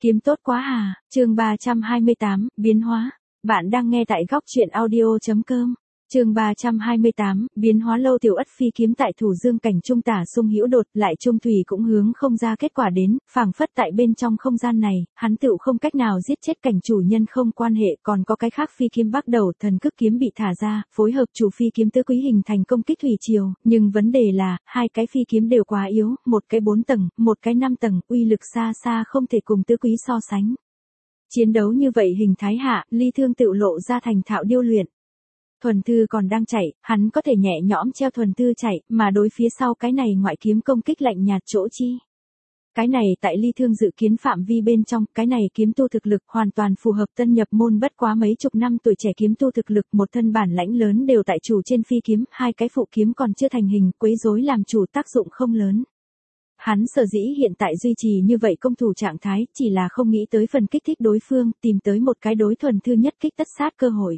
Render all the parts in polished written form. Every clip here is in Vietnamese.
Kiếm tốt quá à, chương 328, biến hóa. Bạn đang nghe tại góc truyện audio.com. Chương 328, biến hóa. Lâu Tiểu Ất phi kiếm tại thủ dương cảnh trung tả xung hữu đột, lại trung thủy cũng hướng không ra kết quả đến, phảng phất tại bên trong không gian này, hắn tựu không cách nào giết chết cảnh chủ nhân không quan hệ, còn có cái khác phi kiếm bắt đầu, thần cước kiếm bị thả ra, phối hợp chủ phi kiếm tứ quý hình thành công kích thủy triều, nhưng vấn đề là, hai cái phi kiếm đều quá yếu, một cái 4 tầng, một cái 5 tầng, uy lực xa xa không thể cùng tứ quý so sánh. Chiến đấu như vậy hình thái hạ, Ly Thương tựu lộ ra thành thạo điêu luyện. Thuần Thư còn đang chạy, hắn có thể nhẹ nhõm treo Thuần Thư chạy, mà đối phía sau cái này ngoại kiếm công kích lạnh nhạt chỗ chi. Cái này tại Ly Thương dự kiến phạm vi bên trong, cái này kiếm tu thực lực hoàn toàn phù hợp tân nhập môn bất quá mấy chục năm tuổi trẻ kiếm tu thực lực, một thân bản lãnh lớn đều tại chủ trên phi kiếm, hai cái phụ kiếm còn chưa thành hình, quấy rối làm chủ tác dụng không lớn. Hắn sở dĩ hiện tại duy trì như vậy công thủ trạng thái, chỉ là không nghĩ tới phần kích thích đối phương, tìm tới một cái đối Thuần Thư nhất kích tất sát cơ hội.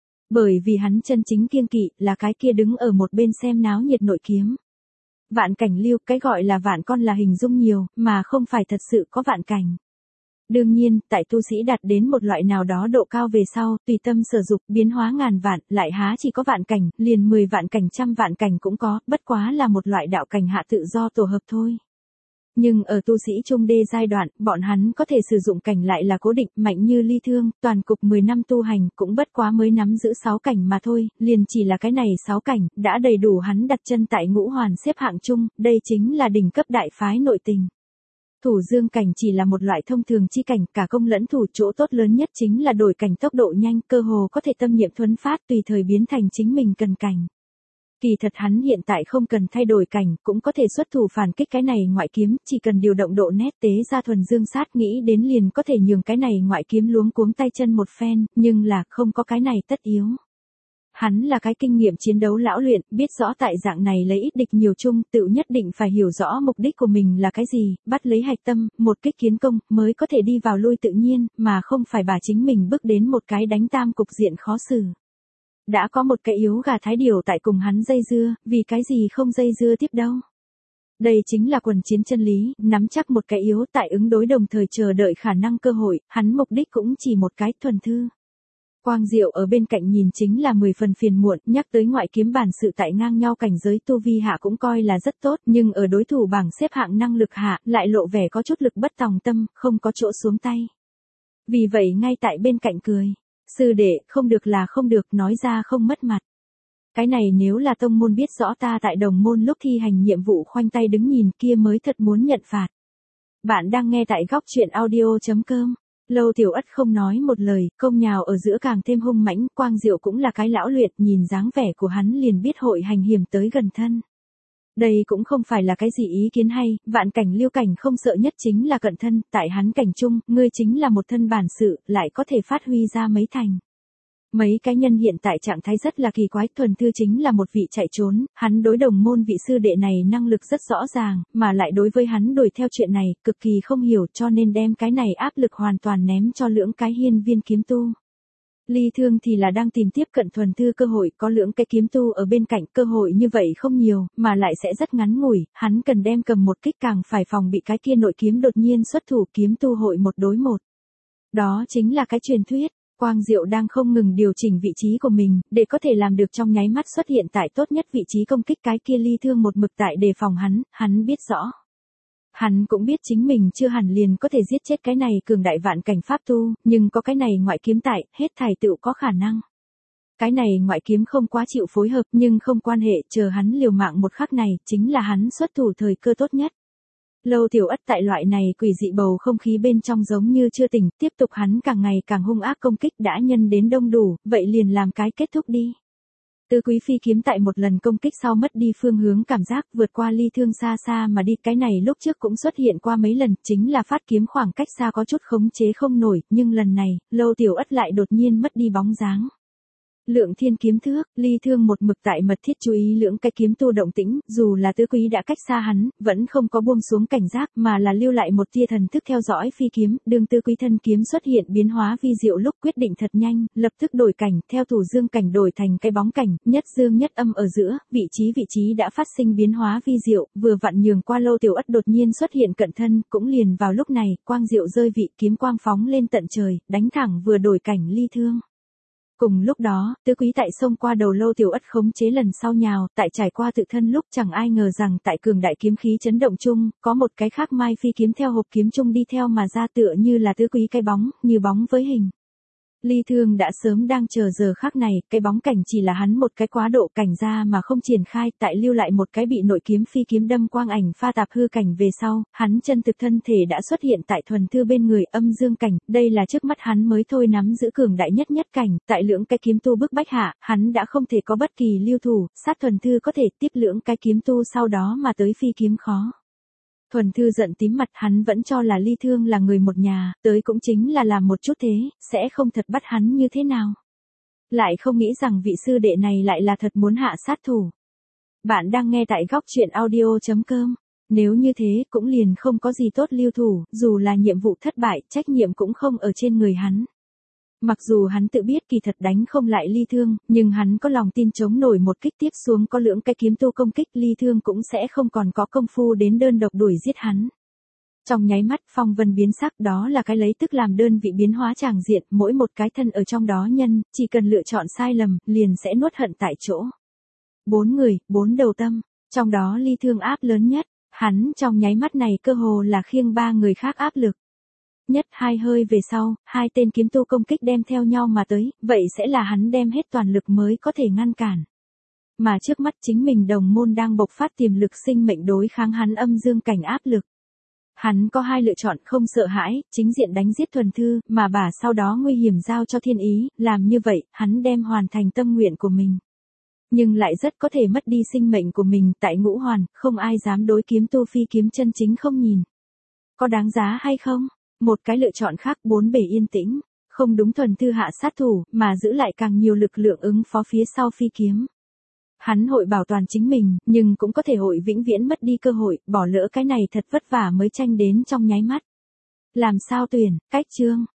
Bởi vì hắn chân chính kiêng kỵ là cái kia đứng ở một bên xem náo nhiệt nội kiếm. Vạn cảnh lưu, cái gọi là vạn con là hình dung nhiều, mà không phải thật sự có vạn cảnh. Đương nhiên, tại tu sĩ đạt đến một loại nào đó độ cao về sau, tùy tâm sở dục, biến hóa ngàn vạn, lại há chỉ có vạn cảnh, liền 10 vạn cảnh, trăm vạn cảnh cũng có, bất quá là một loại đạo cảnh hạ tự do tổ hợp thôi. Nhưng ở tu sĩ trung đê giai đoạn, bọn hắn có thể sử dụng cảnh lại là cố định, mạnh như Ly Thương, toàn cục 10 năm tu hành, cũng bất quá mới nắm giữ 6 cảnh mà thôi, liền chỉ là cái này 6 cảnh, đã đầy đủ hắn đặt chân tại ngũ hoàn xếp hạng chung, đây chính là đỉnh cấp đại phái nội tình. Thủ dương cảnh chỉ là một loại thông thường chi cảnh, cả công lẫn thủ, chỗ tốt lớn nhất chính là đổi cảnh tốc độ nhanh, cơ hồ có thể tâm niệm thuấn phát tùy thời biến thành chính mình cần cảnh. Kỳ thật hắn hiện tại không cần thay đổi cảnh, cũng có thể xuất thủ phản kích cái này ngoại kiếm, chỉ cần điều động độ nét tế ra thuần dương sát, nghĩ đến liền có thể nhường cái này ngoại kiếm luống cuống tay chân một phen, nhưng là không có cái này tất yếu. Hắn là cái kinh nghiệm chiến đấu lão luyện, biết rõ tại dạng này lấy ít địch nhiều chung, tự nhất định phải hiểu rõ mục đích của mình là cái gì, bắt lấy hạch tâm, một kích kiến công, mới có thể đi vào lui tự nhiên, mà không phải bà chính mình bước đến một cái đánh tam cục diện khó xử. Đã có một cái yếu gà thái điều tại cùng hắn dây dưa, vì cái gì không dây dưa tiếp đâu. Đây chính là quần chiến chân lý, nắm chắc một cái yếu tại ứng đối đồng thời chờ đợi khả năng cơ hội, hắn mục đích cũng chỉ một cái, Thuần Thư. Quang Diệu ở bên cạnh nhìn chính là 10 phần phiền muộn, nhắc tới ngoại kiếm bản sự tại ngang nhau cảnh giới tu vi hạ cũng coi là rất tốt, nhưng ở đối thủ bảng xếp hạng năng lực hạ, lại lộ vẻ có chút lực bất tòng tâm, không có chỗ xuống tay. Vì vậy ngay tại bên cạnh cười. Sư đệ, không được là không được, nói ra không mất mặt. Cái này nếu là tông môn biết rõ ta tại đồng môn lúc thi hành nhiệm vụ khoanh tay đứng nhìn kia mới thật muốn nhận phạt. Bạn đang nghe tại góc truyện audio.com. Lâu Tiểu Ất không nói một lời, công nhào ở giữa càng thêm hung mãnh, Quang Diệu cũng là cái lão luyện, nhìn dáng vẻ của hắn liền biết hội hành hiểm tới gần thân. Đây cũng không phải là cái gì ý kiến hay, vạn cảnh lưu cảnh không sợ nhất chính là cận thân, tại hắn cảnh chung, ngươi chính là một thân bản sự, lại có thể phát huy ra mấy thành. Mấy cái nhân hiện tại trạng thái rất là kỳ quái, Thuần Thư chính là một vị chạy trốn, hắn đối đồng môn vị sư đệ này năng lực rất rõ ràng, mà lại đối với hắn đuổi theo chuyện này, cực kỳ không hiểu cho nên đem cái này áp lực hoàn toàn ném cho lưỡng cái hiên viên kiếm tu. Ly Thương thì là đang tìm tiếp cận Thuần Thư cơ hội, có lưỡng cái kiếm tu ở bên cạnh, cơ hội như vậy không nhiều, mà lại sẽ rất ngắn ngủi, hắn cần đem cầm một kích càng phải phòng bị cái kia nội kiếm đột nhiên xuất thủ kiếm tu hội một đối một. Đó chính là cái truyền thuyết. Quang Diệu đang không ngừng điều chỉnh vị trí của mình, để có thể làm được trong nháy mắt xuất hiện tại tốt nhất vị trí công kích cái kia. Ly Thương một mực tại đề phòng hắn biết rõ. Hắn cũng biết chính mình chưa hẳn liền có thể giết chết cái này cường đại vạn cảnh pháp tu, nhưng có cái này ngoại kiếm tại, hết thảy tựu có khả năng. Cái này ngoại kiếm không quá chịu phối hợp nhưng không quan hệ, chờ hắn liều mạng một khắc này, chính là hắn xuất thủ thời cơ tốt nhất. Lâu Tiểu Ất tại loại này quỷ dị bầu không khí bên trong giống như chưa tỉnh, tiếp tục hắn càng ngày càng hung ác công kích đã nhân đến đông đủ, vậy liền làm cái kết thúc đi. Tứ quý phi kiếm tại một lần công kích sau mất đi phương hướng cảm giác vượt qua Ly Thương xa xa mà đi, cái này lúc trước cũng xuất hiện qua mấy lần, chính là phát kiếm khoảng cách xa có chút khống chế không nổi, nhưng lần này, Lâu Tiểu Ất lại đột nhiên mất đi bóng dáng. Lượng Thiên kiếm thước, Ly Thương một mực tại mật thiết chú ý lưỡng cái kiếm tu động tĩnh, dù là tứ quý đã cách xa hắn, vẫn không có buông xuống cảnh giác mà là lưu lại một tia thần thức theo dõi phi kiếm, đường tứ quý thân kiếm xuất hiện biến hóa vi diệu lúc quyết định thật nhanh, lập tức đổi cảnh, theo thủ dương cảnh đổi thành cái bóng cảnh, nhất dương nhất âm ở giữa, vị trí đã phát sinh biến hóa vi diệu, vừa vặn nhường qua Lâu Tiểu Ất đột nhiên xuất hiện cận thân, cũng liền vào lúc này, quang diệu rơi vị kiếm quang phóng lên tận trời, đánh thẳng vừa đổi cảnh Ly Thương. Cùng lúc đó, tứ quý tại sông qua đầu Lâu Tiểu Ất khống chế lần sau nhào, tại trải qua tự thân lúc chẳng ai ngờ rằng tại cường đại kiếm khí chấn động chung, có một cái khác mai phi kiếm theo hộp kiếm chung đi theo mà ra tựa như là tứ quý cái bóng, như bóng với hình. Ly Thương đã sớm đang chờ giờ khắc này, cái bóng cảnh chỉ là hắn một cái quá độ cảnh ra mà không triển khai, tại lưu lại một cái bị nội kiếm phi kiếm đâm quang ảnh pha tạp hư cảnh về sau, hắn chân thực thân thể đã xuất hiện tại thuần thư bên người âm dương cảnh, đây là trước mắt hắn mới thôi nắm giữ cường đại nhất cảnh, tại lưỡng cái kiếm tu bức bách hạ, hắn đã không thể có bất kỳ lưu thủ, sát thuần thư có thể tiếp lưỡng cái kiếm tu sau đó mà tới phi kiếm khó. Thuần thư giận tím mặt, hắn vẫn cho là Ly Thương là người một nhà, tới cũng chính là làm một chút thế, sẽ không thật bắt hắn như thế nào. Lại không nghĩ rằng vị sư đệ này lại là thật muốn hạ sát thủ. Bạn đang nghe tại góc truyện audio.com. Nếu như thế cũng liền không có gì tốt lưu thủ, dù là nhiệm vụ thất bại, trách nhiệm cũng không ở trên người hắn. Mặc dù hắn tự biết kỳ thật đánh không lại Ly Thương, nhưng hắn có lòng tin chống nổi một kích tiếp xuống có lưỡng cái kiếm tu công kích, Ly Thương cũng sẽ không còn có công phu đến đơn độc đuổi giết hắn. Trong nháy mắt phong vân biến sắc, đó là cái lấy tức làm đơn vị biến hóa tràng diện, mỗi một cái thân ở trong đó nhân, chỉ cần lựa chọn sai lầm, liền sẽ nuốt hận tại chỗ. 4 người, 4 đầu tâm, trong đó Ly Thương áp lớn nhất, hắn trong nháy mắt này cơ hồ là khiêng 3 người khác áp lực. Nhất hai hơi về sau, hai tên kiếm tu công kích đem theo nhau mà tới, vậy sẽ là hắn đem hết toàn lực mới có thể ngăn cản. Mà trước mắt chính mình đồng môn đang bộc phát tiềm lực sinh mệnh đối kháng hắn âm dương cảnh áp lực. Hắn có hai lựa chọn, không sợ hãi, chính diện đánh giết thuần thư, mà bà sau đó nguy hiểm giao cho thiên ý, làm như vậy, hắn đem hoàn thành tâm nguyện của mình. Nhưng lại rất có thể mất đi sinh mệnh của mình, tại ngũ hoàn, không ai dám đối kiếm tu phi kiếm chân chính không nhìn. Có đáng giá hay không? Một cái lựa chọn khác, bốn bề yên tĩnh, không đúng thuần thư hạ sát thủ, mà giữ lại càng nhiều lực lượng ứng phó phía sau phi kiếm. Hắn hội bảo toàn chính mình, nhưng cũng có thể hội vĩnh viễn mất đi cơ hội, bỏ lỡ cái này thật vất vả mới tranh đến trong nháy mắt. Làm sao tuyển, cách chương.